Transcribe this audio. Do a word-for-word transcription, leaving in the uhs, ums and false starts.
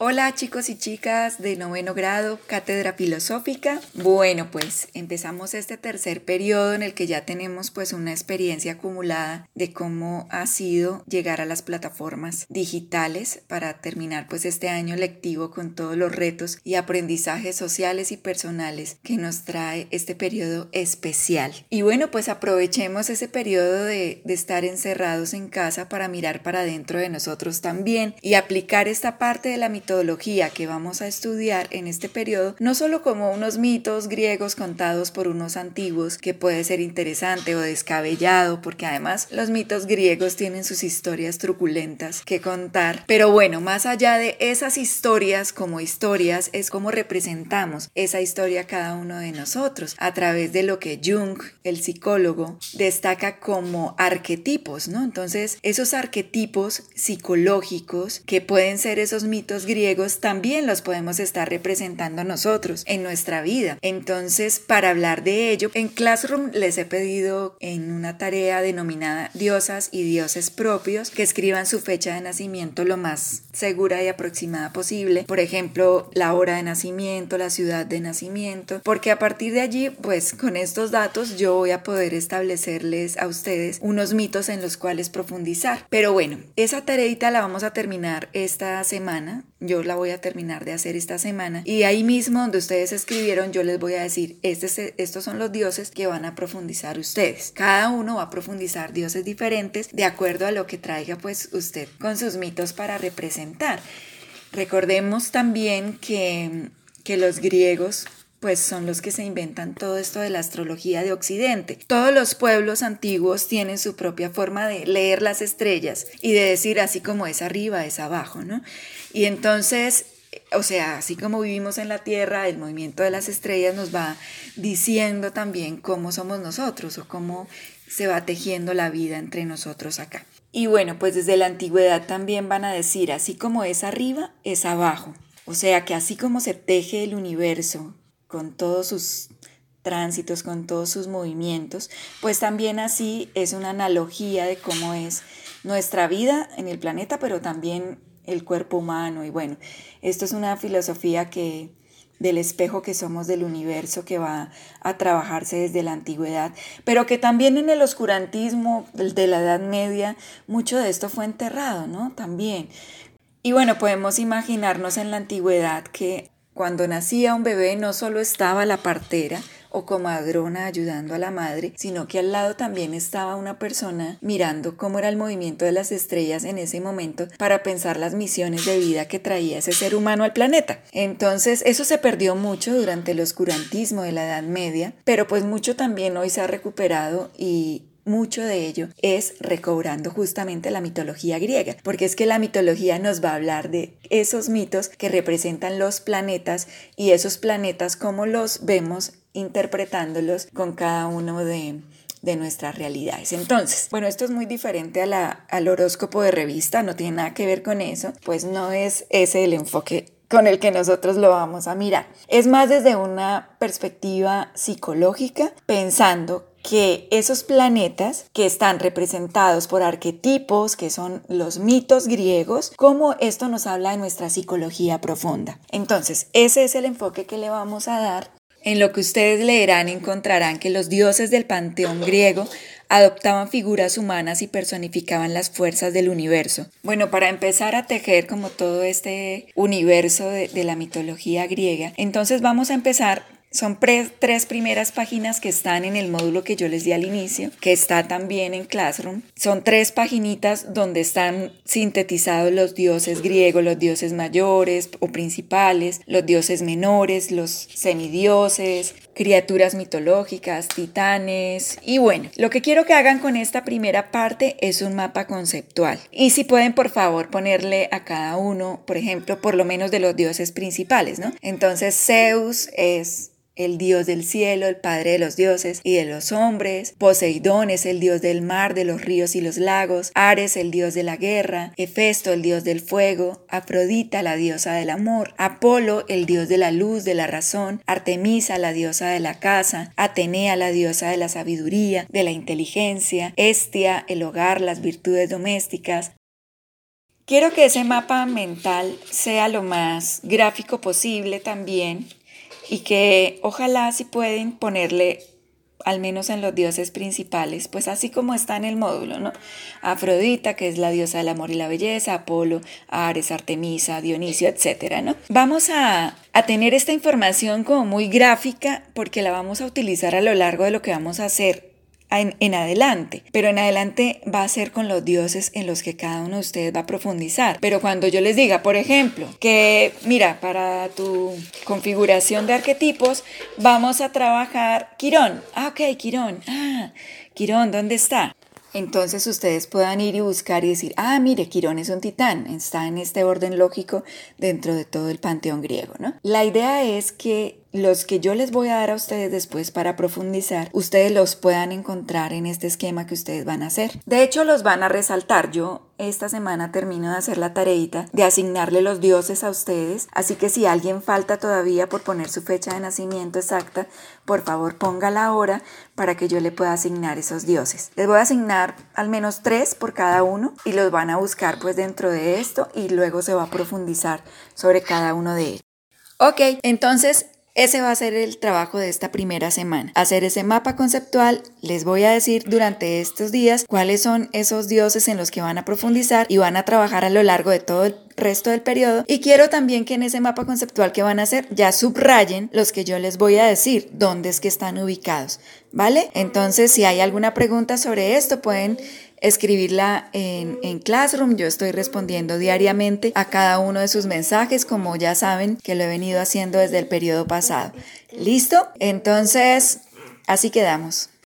Hola chicos y chicas de noveno grado, Cátedra Filosófica. Bueno, pues empezamos este tercer periodo en el que ya tenemos pues una experiencia acumulada de cómo ha sido llegar a las plataformas digitales para terminar pues este año lectivo con todos los retos y aprendizajes sociales y personales que nos trae este periodo especial. Y bueno, pues aprovechemos ese periodo de, de estar encerrados en casa para mirar para dentro de nosotros también y aplicar esta parte de la mitología que vamos a estudiar en este periodo, no solo como unos mitos griegos contados por unos antiguos, que puede ser interesante o descabellado, porque además los mitos griegos tienen sus historias truculentas que contar, pero bueno, más allá de esas historias como historias, es como representamos esa historia cada uno de nosotros, a través de lo que Jung, el psicólogo, destaca como arquetipos, ¿no? Entonces, esos arquetipos psicológicos que pueden ser esos mitos griegos, también los podemos estar representando nosotros en nuestra vida. Entonces, para hablar de ello, en Classroom les he pedido en una tarea denominada Diosas y Dioses Propios que escriban su fecha de nacimiento lo más segura y aproximada posible. Por ejemplo, la hora de nacimiento, la ciudad de nacimiento, porque a partir de allí, pues con estos datos yo voy a poder establecerles a ustedes unos mitos en los cuales profundizar. Pero bueno, esa tareita la vamos a terminar esta semana. Yo la voy a terminar de hacer esta semana y ahí mismo donde ustedes escribieron yo les voy a decir este, estos son los dioses que van a profundizar ustedes. Cada uno va a profundizar dioses diferentes de acuerdo a lo que traiga pues usted con sus mitos para representar. Recordemos también que, que los griegos pues son los que se inventan todo esto de la astrología de Occidente. Todos los pueblos antiguos tienen su propia forma de leer las estrellas y de decir así como es arriba, es abajo, ¿no? Y entonces, o sea, así como vivimos en la Tierra, el movimiento de las estrellas nos va diciendo también cómo somos nosotros o cómo se va tejiendo la vida entre nosotros acá. Y bueno, pues desde la antigüedad también van a decir, así como es arriba, es abajo. O sea que así como se teje el universo, con todos sus tránsitos, con todos sus movimientos, pues también así es una analogía de cómo es nuestra vida en el planeta, pero también el cuerpo humano. Y bueno, esto es una filosofía que del espejo que somos del universo que va a trabajarse desde la antigüedad, pero que también en el oscurantismo de la Edad Media mucho de esto fue enterrado, ¿no? También. Y bueno, podemos imaginarnos en la antigüedad que cuando nacía un bebé no solo estaba la partera o comadrona ayudando a la madre, sino que al lado también estaba una persona mirando cómo era el movimiento de las estrellas en ese momento para pensar las misiones de vida que traía ese ser humano al planeta. Entonces eso se perdió mucho durante el oscurantismo de la Edad Media, pero pues mucho también hoy se ha recuperado y mucho de ello es recobrando justamente la mitología griega, porque es que la mitología nos va a hablar de esos mitos que representan los planetas y esos planetas como los vemos interpretándolos con cada uno de, de nuestras realidades. Entonces, bueno, esto es muy diferente a la, al horóscopo de revista, no tiene nada que ver con eso, pues no es ese el enfoque con el que nosotros lo vamos a mirar. Es más desde una perspectiva psicológica, pensando que esos planetas que están representados por arquetipos, que son los mitos griegos, cómo esto nos habla de nuestra psicología profunda. Entonces, ese es el enfoque que le vamos a dar. En lo que ustedes leerán encontrarán que los dioses del panteón griego adoptaban figuras humanas y personificaban las fuerzas del universo. Bueno, para empezar a tejer como todo este universo de, de la mitología griega, entonces vamos a empezar. Son pre, tres primeras páginas que están en el módulo que yo les di al inicio, que está también en Classroom. Son tres paginitas donde están sintetizados los dioses griegos, los dioses mayores o principales, los dioses menores, los semidioses, criaturas mitológicas, titanes. Y bueno, lo que quiero que hagan con esta primera parte es un mapa conceptual. Y si pueden, por favor, ponerle a cada uno, por ejemplo, por lo menos de los dioses principales, ¿no? Entonces, Zeus es el dios del cielo, el padre de los dioses y de los hombres. Poseidón es el dios del mar, de los ríos y los lagos. Ares, el dios de la guerra. Hefesto, el dios del fuego. Afrodita, la diosa del amor. Apolo, el dios de la luz, de la razón. Artemisa, la diosa de la casa. Atenea, la diosa de la sabiduría, de la inteligencia. Hestia, el hogar, las virtudes domésticas. Quiero que ese mapa mental sea lo más gráfico posible también y que ojalá si pueden ponerle al menos en los dioses principales, pues así como está en el módulo, ¿no? Afrodita, que es la diosa del amor y la belleza, Apolo, Ares, Artemisa, Dionisio, etcétera, ¿no? Vamos a, a tener esta información como muy gráfica porque la vamos a utilizar a lo largo de lo que vamos a hacer En, en adelante, pero en adelante va a ser con los dioses en los que cada uno de ustedes va a profundizar. Pero cuando yo les diga, por ejemplo, que mira, para tu configuración de arquetipos vamos a trabajar Quirón. Ah, ok, Quirón. Ah, Quirón, ¿dónde está? Entonces ustedes puedan ir y buscar y decir, ah, mire, Quirón es un titán, está en este orden lógico dentro de todo el panteón griego, ¿no? La idea es que los que yo les voy a dar a ustedes después para profundizar, ustedes los puedan encontrar en este esquema que ustedes van a hacer. De hecho, los van a resaltar. Yo esta semana termino de hacer la tareita de asignarle los dioses a ustedes, así que si alguien falta todavía por poner su fecha de nacimiento exacta, por favor póngala ahora para que yo le pueda asignar esos dioses. Les voy a asignar al menos tres por cada uno y los van a buscar pues dentro de esto y luego se va a profundizar sobre cada uno de ellos. Ok, entonces ese va a ser el trabajo de esta primera semana. Hacer ese mapa conceptual. Les voy a decir durante estos días cuáles son esos dioses en los que van a profundizar y van a trabajar a lo largo de todo el resto del periodo. Y quiero también que en ese mapa conceptual que van a hacer ya subrayen los que yo les voy a decir, dónde es que están ubicados, ¿vale? Entonces, si hay alguna pregunta sobre esto, pueden escribirla en, en Classroom. Yo estoy respondiendo diariamente a cada uno de sus mensajes, como ya saben que lo he venido haciendo desde el periodo pasado. ¿Listo? Entonces, así quedamos.